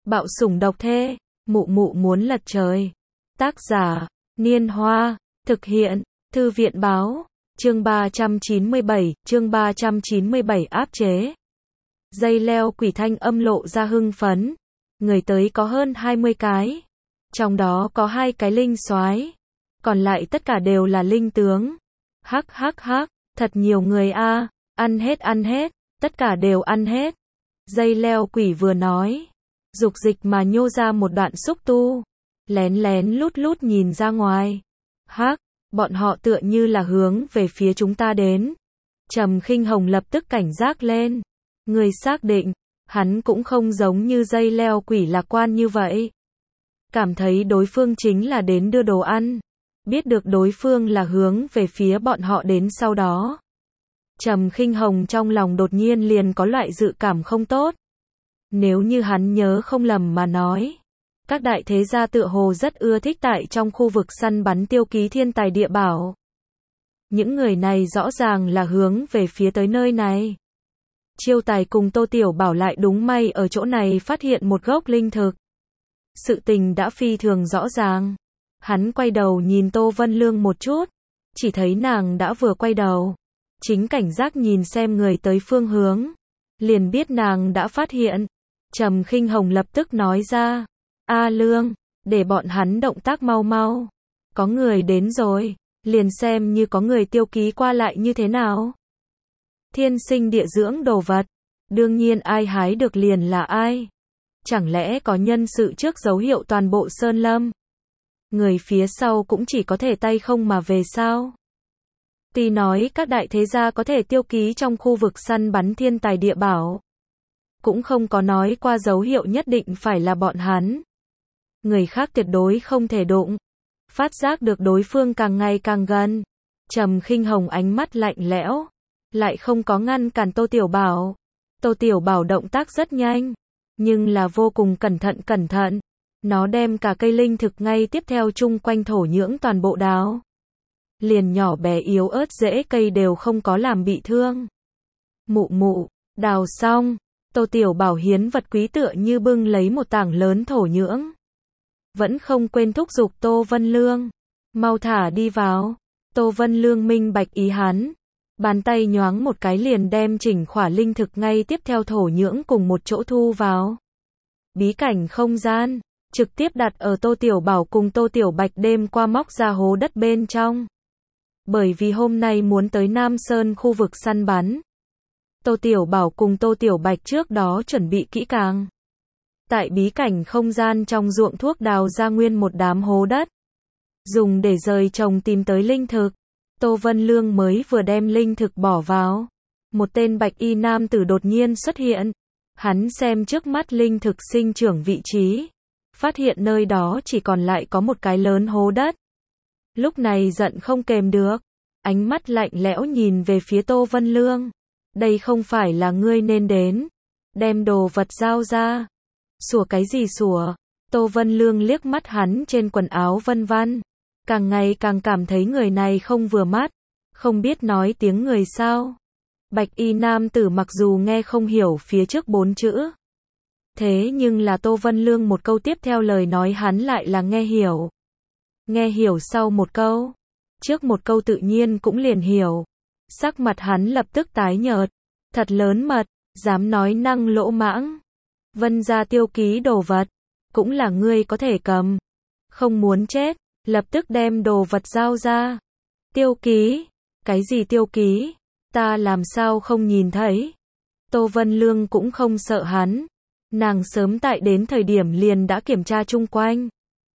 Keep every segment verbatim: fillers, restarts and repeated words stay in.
Bạo sủng độc thê, mụ mụ muốn lật trời. Tác giả, Niên Hoa, thực hiện, Thư viện báo, chương ba trăm chín mươi bảy, chương ba trăm chín mươi bảy áp chế. Dây leo quỷ thanh âm lộ ra hưng phấn. Người tới có hơn hai mươi cái. Trong đó có hai cái linh soái, còn lại tất cả đều là linh tướng. Hắc hắc hắc, thật nhiều người a, ăn hết ăn hết, tất cả đều ăn hết. Dây leo quỷ vừa nói, dục dịch mà nhô ra một đoạn xúc tu, lén lén lút lút nhìn ra ngoài. Hắc, bọn họ tựa như là hướng về phía chúng ta đến. Trầm Khinh Hồng lập tức cảnh giác lên. Người xác định, hắn cũng không giống như dây leo quỷ lạc quan như vậy. Cảm thấy đối phương chính là đến đưa đồ ăn. Biết được đối phương là hướng về phía bọn họ đến sau đó. Trầm Khinh Hồng trong lòng đột nhiên liền có loại dự cảm không tốt. Nếu như hắn nhớ không lầm mà nói, các đại thế gia tựa hồ rất ưa thích tại trong khu vực săn bắn tiêu ký thiên tài địa bảo. Những người này rõ ràng là hướng về phía tới nơi này. Chiêu Tài cùng Tô Tiểu Bảo lại đúng may ở chỗ này phát hiện một gốc linh thực. Sự tình đã phi thường rõ ràng. Hắn quay đầu nhìn Tô Vân Lương một chút, chỉ thấy nàng đã vừa quay đầu, chính cảnh giác nhìn xem người tới phương hướng, liền biết nàng đã phát hiện. Trầm Khinh Hồng lập tức nói ra, A Lương, để bọn hắn động tác mau mau, có người đến rồi, liền xem như có người tiêu ký qua lại như thế nào. Thiên sinh địa dưỡng đồ vật, đương nhiên ai hái được liền là ai. Chẳng lẽ có nhân sự trước dấu hiệu toàn bộ sơn lâm? Người phía sau cũng chỉ có thể tay không mà về sao? Tuy nói các đại thế gia có thể tiêu ký trong khu vực săn bắn thiên tài địa bảo, cũng không có nói qua dấu hiệu nhất định phải là bọn hắn. Người khác tuyệt đối không thể đụng. Phát giác được đối phương càng ngày càng gần, Trầm Khinh Hồng ánh mắt lạnh lẽo, lại không có ngăn cản Tô Tiểu Bảo. Tô Tiểu Bảo động tác rất nhanh, nhưng là vô cùng cẩn thận cẩn thận. Nó đem cả cây linh thực ngay tiếp theo chung quanh thổ nhưỡng toàn bộ đào. Liền nhỏ bé yếu ớt rễ cây đều không có làm bị thương. Mụ mụ, đào xong, Tô Tiểu Bảo hiến vật quý tựa như bưng lấy một tảng lớn thổ nhưỡng. Vẫn không quên thúc giục Tô Vân Lương, mau thả đi vào. Tô Vân Lương minh bạch ý hắn, bàn tay nhoáng một cái liền đem chỉnh khỏa linh thực ngay tiếp theo thổ nhưỡng cùng một chỗ thu vào. Bí cảnh không gian, trực tiếp đặt ở Tô Tiểu Bảo cùng Tô Tiểu Bạch đêm qua móc ra hố đất bên trong. Bởi vì hôm nay muốn tới Nam Sơn khu vực săn bắn, Tô Tiểu Bảo cùng Tô Tiểu Bạch trước đó chuẩn bị kỹ càng. Tại bí cảnh không gian trong ruộng thuốc đào ra nguyên một đám hố đất, dùng để rời trồng tìm tới linh thực. Tô Vân Lương mới vừa đem linh thực bỏ vào, một tên bạch y nam tử đột nhiên xuất hiện. Hắn xem trước mắt linh thực sinh trưởng vị trí, phát hiện nơi đó chỉ còn lại có một cái lớn hố đất. Lúc này giận không kềm được, ánh mắt lạnh lẽo nhìn về phía Tô Vân Lương. Đây không phải là ngươi nên đến, đem đồ vật giao ra. Sủa cái gì sủa? Tô Vân Lương liếc mắt hắn trên quần áo vân vân, càng ngày càng cảm thấy người này không vừa mắt, không biết nói tiếng người sao. Bạch y nam tử mặc dù nghe không hiểu phía trước bốn chữ, thế nhưng là Tô Vân Lương một câu tiếp theo lời nói hắn lại là nghe hiểu. Nghe hiểu sau một câu, trước một câu tự nhiên cũng liền hiểu. Sắc mặt hắn lập tức tái nhợt, thật lớn mật, dám nói năng lỗ mãng. Vân gia tiêu ký đồ vật, cũng là ngươi có thể cầm. Không muốn chết, lập tức đem đồ vật giao ra. Tiêu ký? Cái gì tiêu ký? Ta làm sao không nhìn thấy? Tô Vân Lương cũng không sợ hắn. Nàng sớm tại đến thời điểm liền đã kiểm tra chung quanh.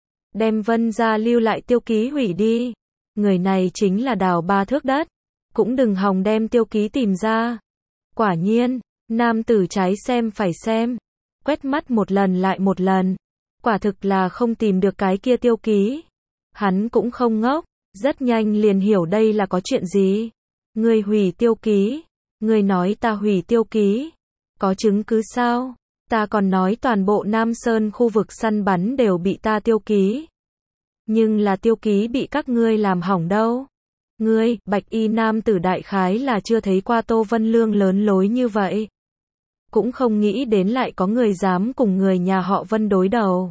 Đem Vân gia lưu lại tiêu ký hủy đi. Người này chính là đào ba thước đất, cũng đừng hòng đem tiêu ký tìm ra. Quả nhiên, nam tử trái xem phải xem, quét mắt một lần lại một lần, quả thực là không tìm được cái kia tiêu ký. Hắn cũng không ngốc, rất nhanh liền hiểu đây là có chuyện gì. Ngươi hủy tiêu ký? Ngươi nói ta hủy tiêu ký? Có chứng cứ sao? Ta còn nói toàn bộ Nam Sơn khu vực săn bắn đều bị ta tiêu ký. Nhưng là tiêu ký bị các ngươi làm hỏng đâu. Ngươi, bạch y nam tử đại khái là chưa thấy qua Tô Vân Lương lớn lối như vậy. cũng không nghĩ đến lại có người dám cùng người nhà họ Vân đối đầu.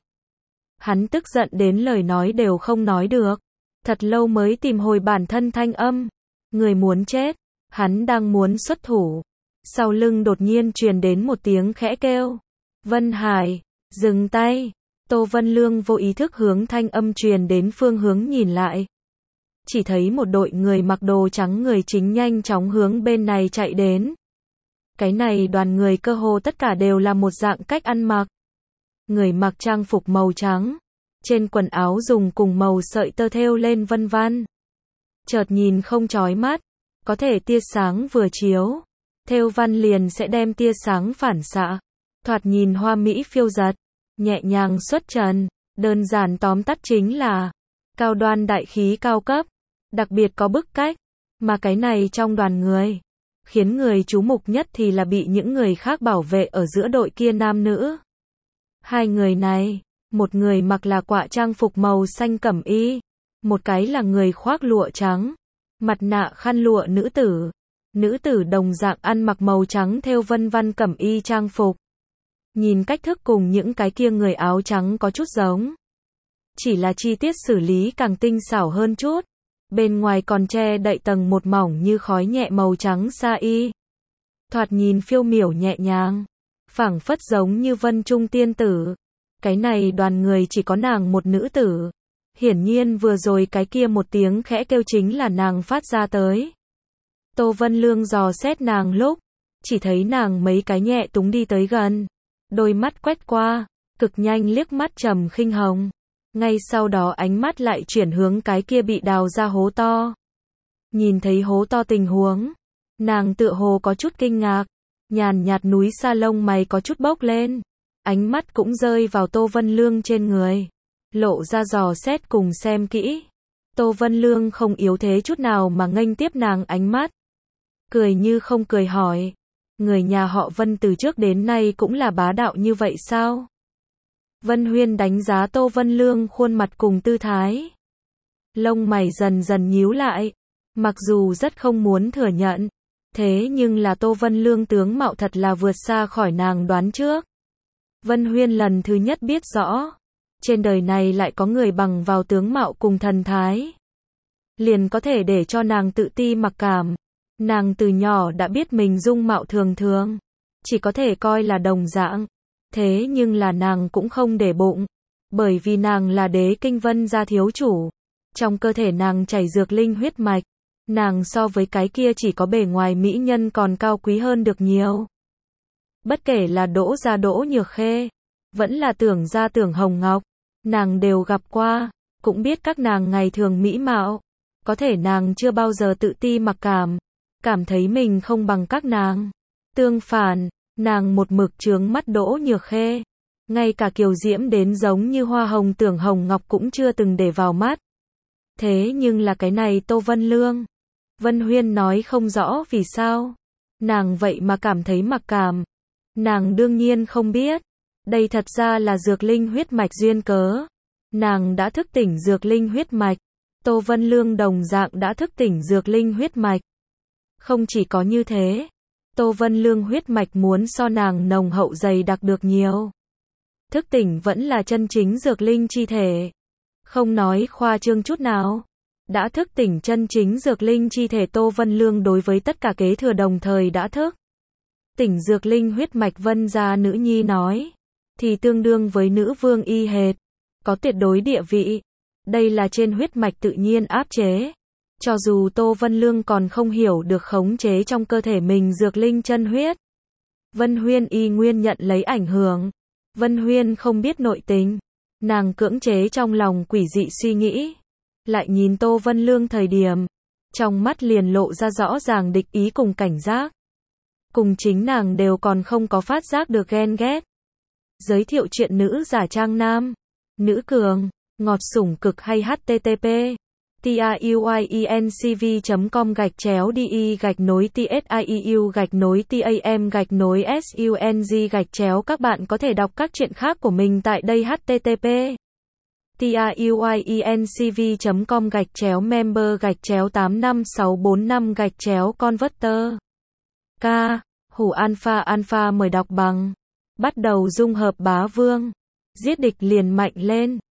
Hắn tức giận đến lời nói đều không nói được. Thật lâu mới tìm hồi bản thân thanh âm. Người muốn chết. Hắn đang muốn xuất thủ. Sau lưng đột nhiên truyền đến một tiếng khẽ kêu. Vân Hải, dừng tay. Tô Vân Lương vô ý thức hướng thanh âm truyền đến phương hướng nhìn lại. Chỉ thấy một đội người mặc đồ trắng người chính nhanh chóng hướng bên này chạy đến. Cái này đoàn người cơ hồ tất cả đều là một dạng cách ăn mặc. Người mặc trang phục màu trắng. Trên quần áo dùng cùng màu sợi tơ thêu lên vân vân. Chợt nhìn không chói mắt. Có thể tia sáng vừa chiếu. Thêu văn liền sẽ đem tia sáng phản xạ. Thoạt nhìn hoa mỹ phiêu dật. Nhẹ nhàng xuất trần. Đơn giản tóm tắt chính là cao đoan đại khí cao cấp. Đặc biệt có bức cách. Mà cái này trong đoàn người. Khiến người chú mục nhất thì là bị những người khác bảo vệ ở giữa đội kia nam nữ. Hai người này. Một người mặc là quạ trang phục màu xanh cẩm y. Một cái là người khoác lụa trắng. Mặt nạ khăn lụa nữ tử. Nữ tử đồng dạng ăn mặc màu trắng thêu vân vân cẩm y trang phục. Nhìn cách thức cùng những cái kia người áo trắng có chút giống. Chỉ là chi tiết xử lý càng tinh xảo hơn chút. Bên ngoài còn che đậy tầng một mỏng như khói nhẹ màu trắng sa y. Thoạt nhìn phiêu miểu nhẹ nhàng. Phảng phất giống như vân trung tiên tử. Cái này đoàn người chỉ có nàng một nữ tử. Hiển nhiên vừa rồi cái kia một tiếng khẽ kêu chính là nàng phát ra tới. Tô Vân Lương dò xét nàng lúc. Chỉ thấy nàng mấy cái nhẹ túng đi tới gần. Đôi mắt quét qua. Cực nhanh liếc mắt trầm khinh hồng. Ngay sau đó ánh mắt lại chuyển hướng cái kia bị đào ra hố to. Nhìn thấy hố to tình huống. Nàng tựa hồ có chút kinh ngạc. Nhàn nhạt núi sa lông mày có chút bốc lên. Ánh mắt cũng rơi vào Tô Vân Lương trên người. Lộ ra dò xét cùng xem kỹ. Tô Vân Lương không yếu thế chút nào mà nghênh tiếp nàng ánh mắt. Cười như không cười hỏi. Người nhà họ Vân từ trước đến nay cũng là bá đạo như vậy sao? Vân Huyên đánh giá Tô Vân Lương khuôn mặt cùng tư thái. Lông mày dần dần nhíu lại. Mặc dù rất không muốn thừa nhận. Thế nhưng là Tô Vân Lương tướng mạo thật là vượt xa khỏi nàng đoán trước. Vân Huyên lần thứ nhất biết rõ. Trên đời này lại có người bằng vào tướng mạo cùng thần thái. Liền có thể để cho nàng tự ti mặc cảm. Nàng từ nhỏ đã biết mình dung mạo thường thường. Chỉ có thể coi là đồng dạng. Thế nhưng là nàng cũng không để bụng. Bởi vì nàng là đế kinh Vân gia thiếu chủ. Trong cơ thể nàng chảy dược linh huyết mạch. Nàng so với cái kia chỉ có bề ngoài mỹ nhân còn cao quý hơn được nhiều. Bất kể là Đỗ gia Đỗ Nhược Khê. Vẫn là Tưởng gia Tưởng Hồng Ngọc. Nàng đều gặp qua. Cũng biết các nàng ngày thường mỹ mạo. Có thể nàng chưa bao giờ tự ti mặc cảm. Cảm thấy mình không bằng các nàng. Tương phản. Nàng một mực trướng mắt Đỗ Nhược Khê. Ngay cả kiều diễm đến giống như hoa hồng Tưởng Hồng Ngọc cũng chưa từng để vào mắt. Thế nhưng là cái này Tô Vân Lương. Vân Huyên nói không rõ vì sao. Nàng vậy mà cảm thấy mặc cảm. Nàng đương nhiên không biết. Đây thật ra là dược linh huyết mạch duyên cớ. Nàng đã thức tỉnh dược linh huyết mạch. Tô Vân Lương đồng dạng đã thức tỉnh dược linh huyết mạch. Không chỉ có như thế. Tô Vân Lương huyết mạch muốn so nàng nồng hậu dày đặc được nhiều. Thức tỉnh vẫn là chân chính dược linh chi thể. Không nói khoa trương chút nào. Đã thức tỉnh chân chính dược linh chi thể Tô Vân Lương đối với tất cả kế thừa đồng thời đã thức. Tỉnh dược linh huyết mạch Vân gia nữ nhi nói. Thì tương đương với nữ vương y hệt. Có tuyệt đối địa vị. Đây là trên huyết mạch tự nhiên áp chế. Cho dù Tô Vân Lương còn không hiểu được khống chế trong cơ thể mình dược linh chân huyết. Vân Huyên y nguyên nhận lấy ảnh hưởng. Vân Huyên không biết nội tình. Nàng cưỡng chế trong lòng quỷ dị suy nghĩ. Lại nhìn Tô Vân Lương thời điểm. Trong mắt liền lộ ra rõ ràng địch ý cùng cảnh giác. Cùng chính nàng đều còn không có phát giác được ghen ghét. Giới thiệu chuyện nữ giả trang nam. Nữ cường. Ngọt sủng cực hay http tiuyencv.com gạch chéo đi gạch nối tsiu gạch nối tam gạch nối sung gạch chéo. Các bạn có thể đọc các chuyện khác của mình tại đây. Http tiuyencv.com gạch chéo member gạch chéo tám năm sáu bốn năm gạch chéo converter. K. Hủ Alpha Alpha mời đọc bằng. Bắt đầu dung hợp bá vương. Giết địch liền mạnh lên.